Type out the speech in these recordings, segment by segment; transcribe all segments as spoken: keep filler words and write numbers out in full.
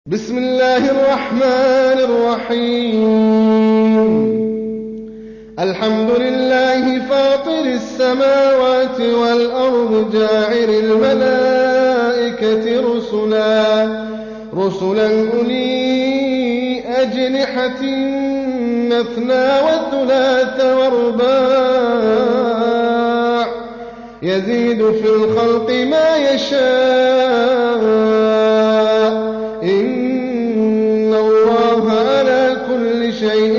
بسم الله الرحمن الرحيم الحمد لله فاطر السماوات والأرض جاعل الملائكة رسلا رسلا أولي أجنحة مثنى وثلاث ورباع يزيد في الخلق ما يشاء إن الله على كل شيء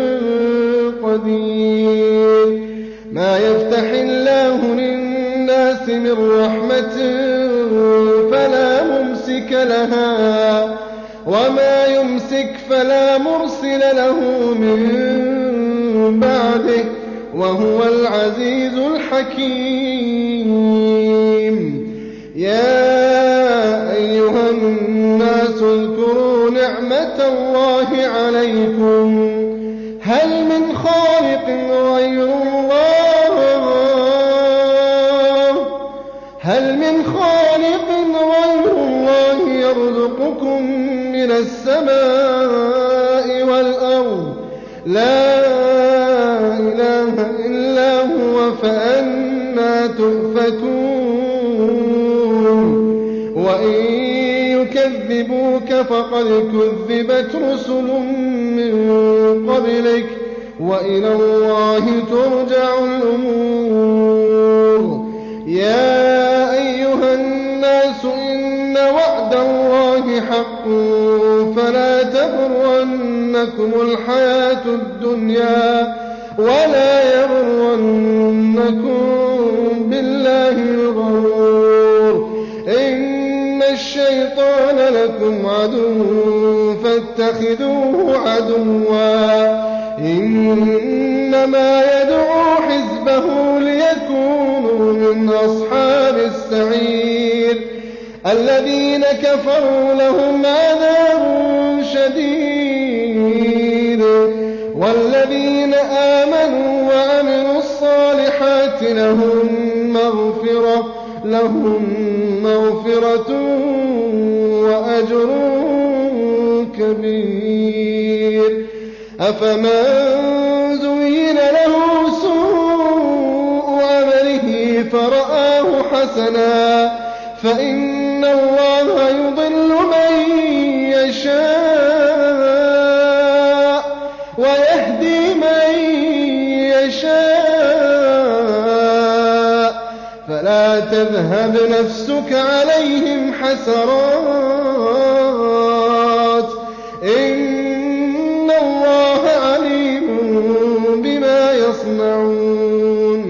قدير ما يفتح الله للناس من رحمة فلا ممسك لها وما يمسك فلا مرسل له من بعده وهو العزيز الحكيم يا أيها الناس اذكروا نعمة الله عليكم هل من خالق غير الله هل من خالق غير الله يرزقكم من السماء والأرض لا إله إلا هو فأنى تؤفكون وإن يكذبوك فقد كذبت رسل من قبلك وإلى الله ترجع الأمور يا أيها الناس إن وعد الله حق فلا تغرنكم الحياة الدنيا ولا يغرنكم بالله الغرور إن الشيطان لكم عدو فاتخذوه عدوا إنما يدعو حزبه ليكونوا من أصحاب السعير الذين كفروا لهم عذاب شديد والذين آمنوا وعملوا الصالحات لهم مغفرة لهم مغفرة وأجر كبير أفمن زين له سوء عمله فرآه حسنا فإن الله يضل من يشاء ويهدي من يشاء فلا تذهب نفسك عليهم حسرات إن الله عليم بما يصنعون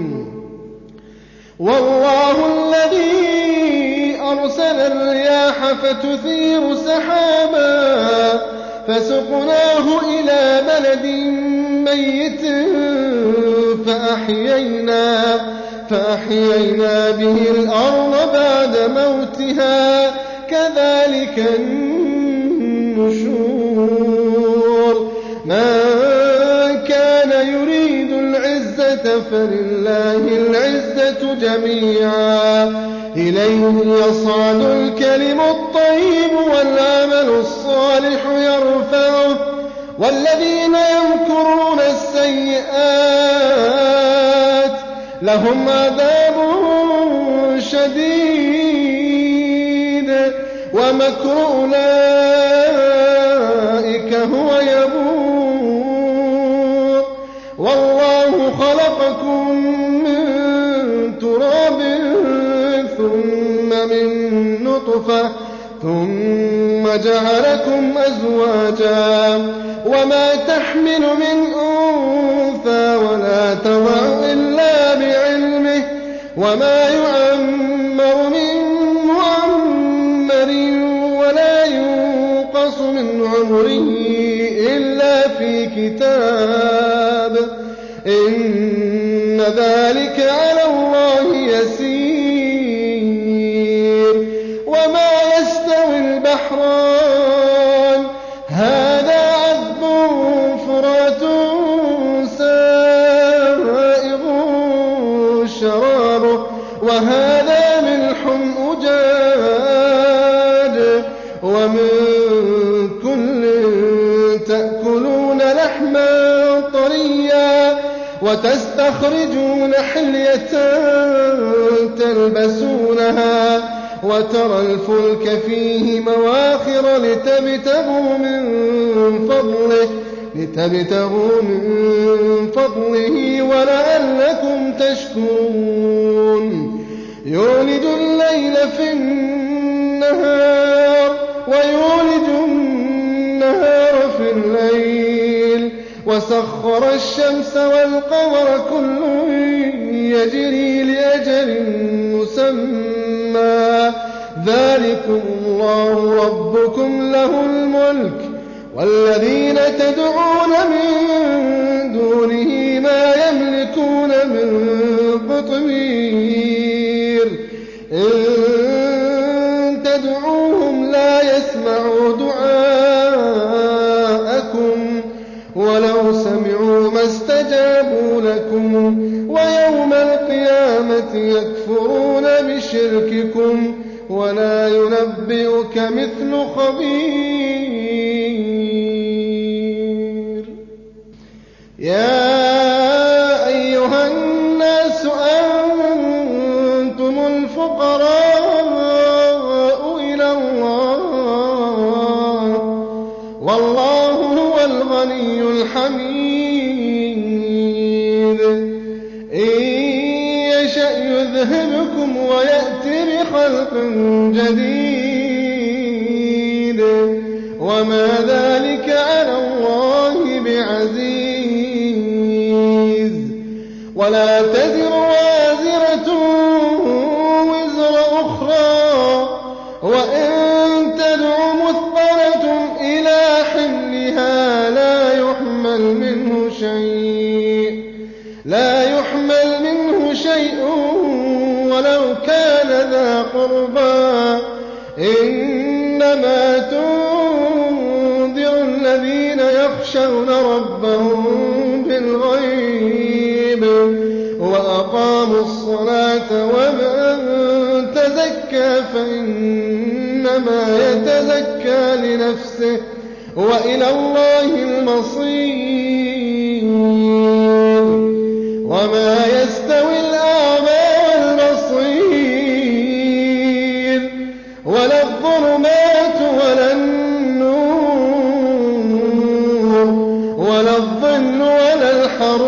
والله الذي أرسل الرياح فتثير سحابا فسقناه إلى بلد ميت فأحيينا فأحيينا به الأرض بعد موتها كذلك النشور من كان يريد العزة فلله العزة جميعا إليه يصعد الكلم الطيب والعمل الصالح يرفعه والذين يمكرون السيئات لهم عذاب شديد ومكر أولئك هو يبور والله خلقكم من تراب ثم من نطفة ثم جعلكم أزواجا وما تحمل من أنثى ولا تضع إلا بعلمه وما يعمر من معمر ولا ينقص من عمره إلا في كتاب إن ذلك على الله يسير وما يستوي البحران هذا عذب فرات سائغ شرابه وهذا ملح أجاج ومن لحما طريا وتستخرجون حلية تلبسونها وترى الفلك فيه مواخر لتبتغوا من فضله لتبتغوا من فضله ولعلكم تشكرون يولج الليل في النهار ويولج النهار في الليل وسخر الشمس والقمر كل يجري لأجل مسمى ذلكم الله ربكم له الملك والذين تدعون من دونه ما يملكون من قطمير إن تدعوهم لا يسمعوا دعاءكم ولو سمعوا ما استجابوا لكم ويوم القيامة يكفرون بشرككم ولا ينبئك مثل خبير يا أيها الناس أنتم الفقراء إلى الله والله هو الغني الحميد إن يشأ يذهبكم ويأتي بخلق جديد وما ذلك على الله بعزيز ولا تزر وازرة وزر أخرى وإن تدع مثقلة إلى حملها لا يحمل منه شيء لا يحمل منه شيء ولو كان ذا قربى إنما تنذر الذين يخشون ربهم بالغيب وأقاموا الصلاة ومن تزكى فإنما يتزكى لنفسه وإلى الله المصير وما يستوي الأعمى والبصير ولا الظلمات ولا النور ولا الظل ولا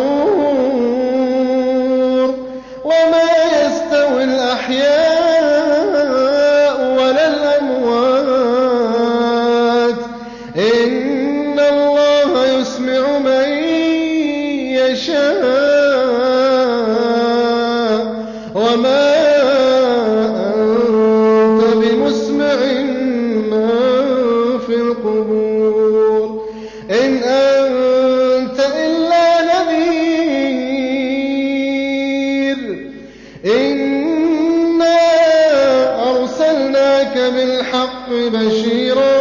الحرور وما يستوي الأحياء ولا الأموات إن الله يسمع من يشاء وما أنت بمسمع من في القبور إن أنت إلا نذير إنا أرسلناك بالحق بشيرا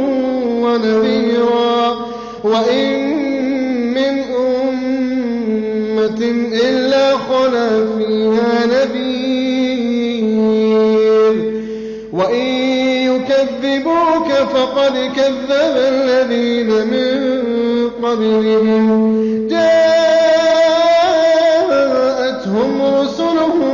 ونذيرا وإن من أمة إلا خلا فيها نذير وإن يكذبوك فقد كذب الذين من قبلهم جاءتهم رسلهم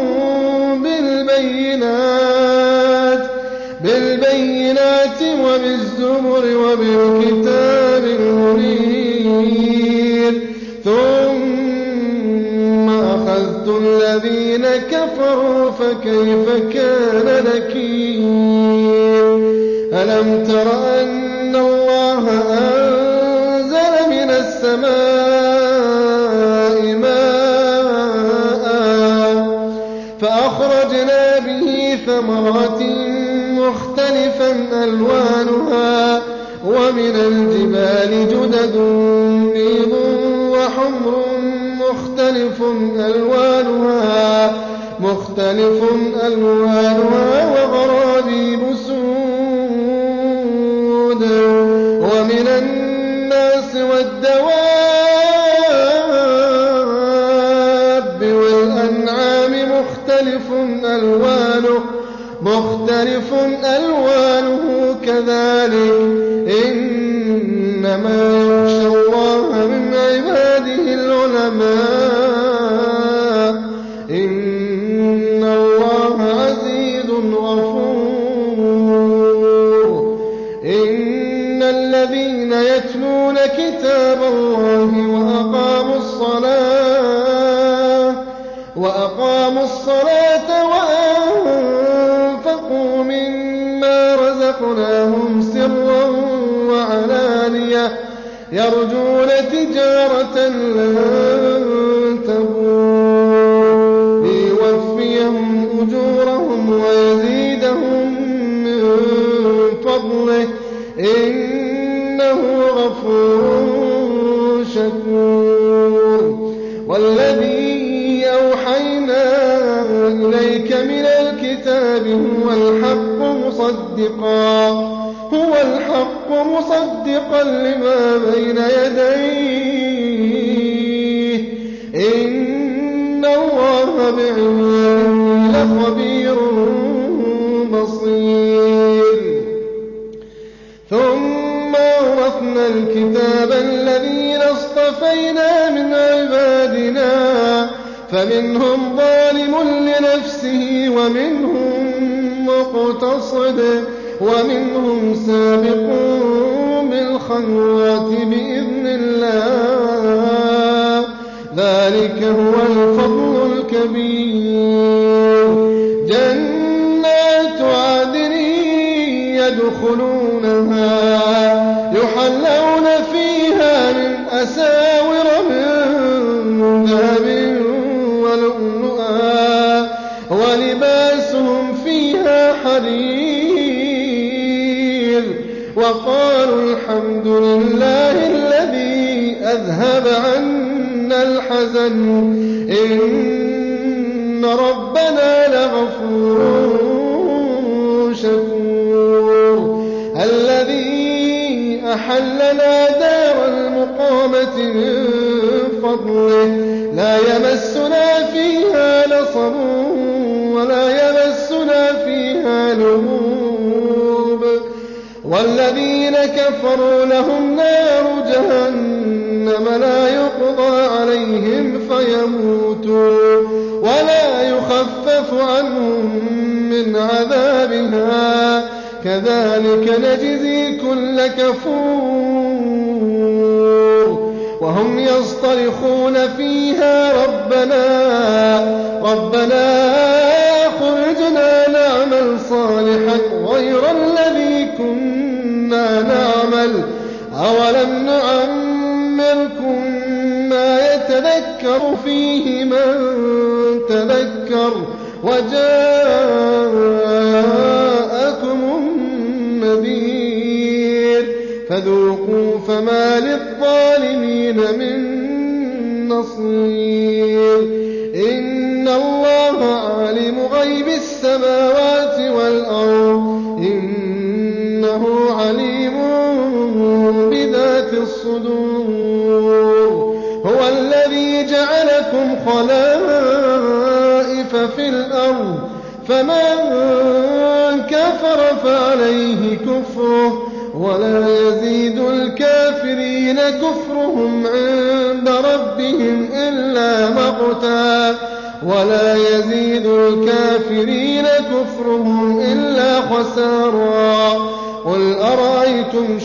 بالبينات بالبينات وبالزبر وبالكتاب المنير ثم أخذت الذين كفروا فكيف كان نكير ألم تر أن الله أنزل من السماء ماء فأخرجنا به ثمرات مختلفا ألوانها ومن الجبال جدد بيض وحمر مختلف ألوانها مختلف ألوانها وغرابيب سود ومن الناس والدواب والأنعام مختلف ألوانه مختلف ألوانه كذلك إنما يخشى الله من الذين يتلون كتاب الله وأقاموا الصلاة وأقاموا الصلاة وأنفقوا مما رزقناهم سرا وعلانية يرجون تجارة لن تبور ليوفيهم أجورهم ويزيدهم من فضله إنه غفور شكور. والذي أوحينا إليك من الكتاب هو الحق مصدقا هو الحق مصدقا لما بين يديه إن الله بعباده لخبير بصير. ثم أورثنا الكتاب الذين اصطفينا من عبادنا فمنهم ظالم لنفسه ومنهم مقتصد ومنهم سابق بالخيرات بإذن الله ذلك هو الفضل الكبير. جنات عدن يدخلونها يحلون فيها من أساور من ذهب ولؤلؤا ولباسهم فيها حرير وقالوا الحمد لله الذي أذهب عنا الحزن إن ربنا لغفور شكور. الذي أحلنا دار المقامة من فضله لا يمسنا فيها نصب ولا يمسنا فيها لغوب. والذين كفروا لهم نار جهنم لا يقضى عليهم فيموتوا ولا يخفف عنهم من عذابها كذلك نجزي كل كفور. وهم يصطرخون فيها ربنا ربنا أخرجنا نعمل صالحا غير الذي كنا نعمل أولم نعمركم ما يتذكر فيه من تذكر وجاءكم النذير فذوقوا فما للظالمين من نصير. إن الله عالم غيب السماوات والأرض إنه عليم بذات الصدور. هو الذي جعلكم خلائف في الأرض فمن كفر فعليه كفره ولا يزيد الكافرين كفرهم عند ربهم إلا مقتا ولا يزيد الكافرين كفرهم إلا خسارا. قل أرأيتم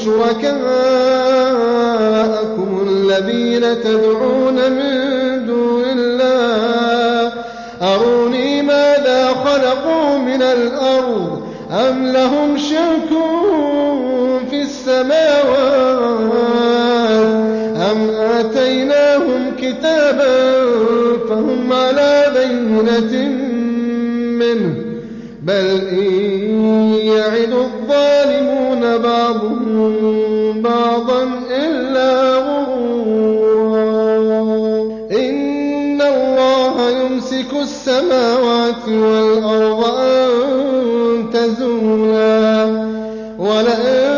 شركاءكم الذين تدعون من دون الله أروني ماذا خلقوا من الأرض أم لهم شرك في السماوات أم آتيناهم كتابا فهم على بينة منه بل إن يعد الظالمون بعضهم بعضا إلا غرورا. إن الله يمسك السماوات والأرض أن تزولا ولئن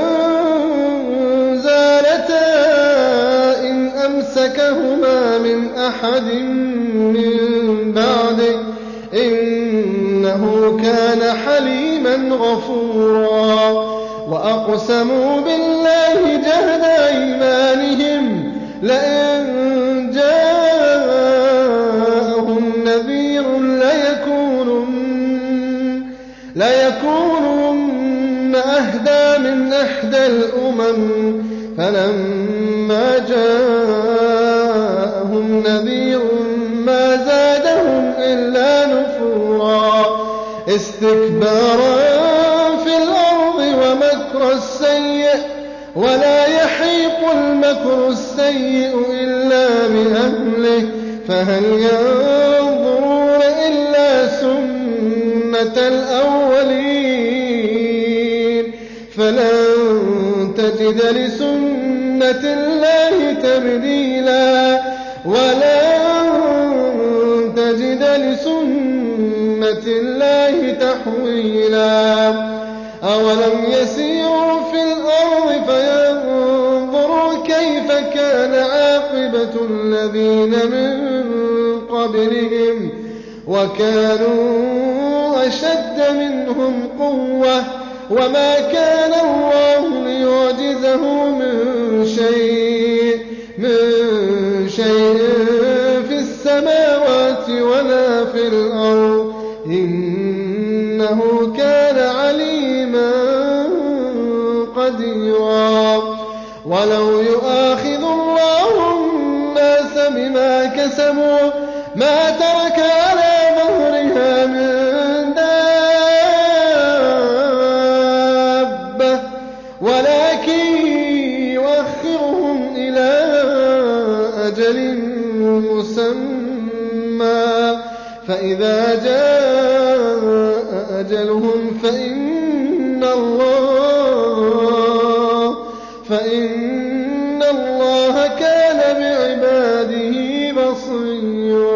زالتا إن أمسكهما من أحد من بعده إنه كان حليما غفورا. وأقسموا بالله جهد أيمانهم لئن جاءهم نذير ليكونن, ليكونن أهدى من أحدى الأمم الأمم فلما جاءهم نذير ما زادهم إلا نفورا استكبارا في الأرض ومكر السيء ولا يحيق المكر السيء إلا بأهله فهل ينظرون إلا سنة الأولين فلن تجد لسنة الله تبديلا ولن تجد لسنة الله تحويلا أولم يسيروا في الأرض فينظروا كيف كان عاقبة الذين من قبلهم وكانوا أشد منهم قوة وما كان الله ليعجزه من شيء من شيء في السماوات ولا في الأرض إنه كان عليما قديرا ولو يؤاخذ الله الناس بما كسبوا ما ترك على ظهرها من دابة ولكن يؤخرهم إلى أجل مسمى فإذا جاء أجلهم فإن الله فإن الله كان بعباده بصيرا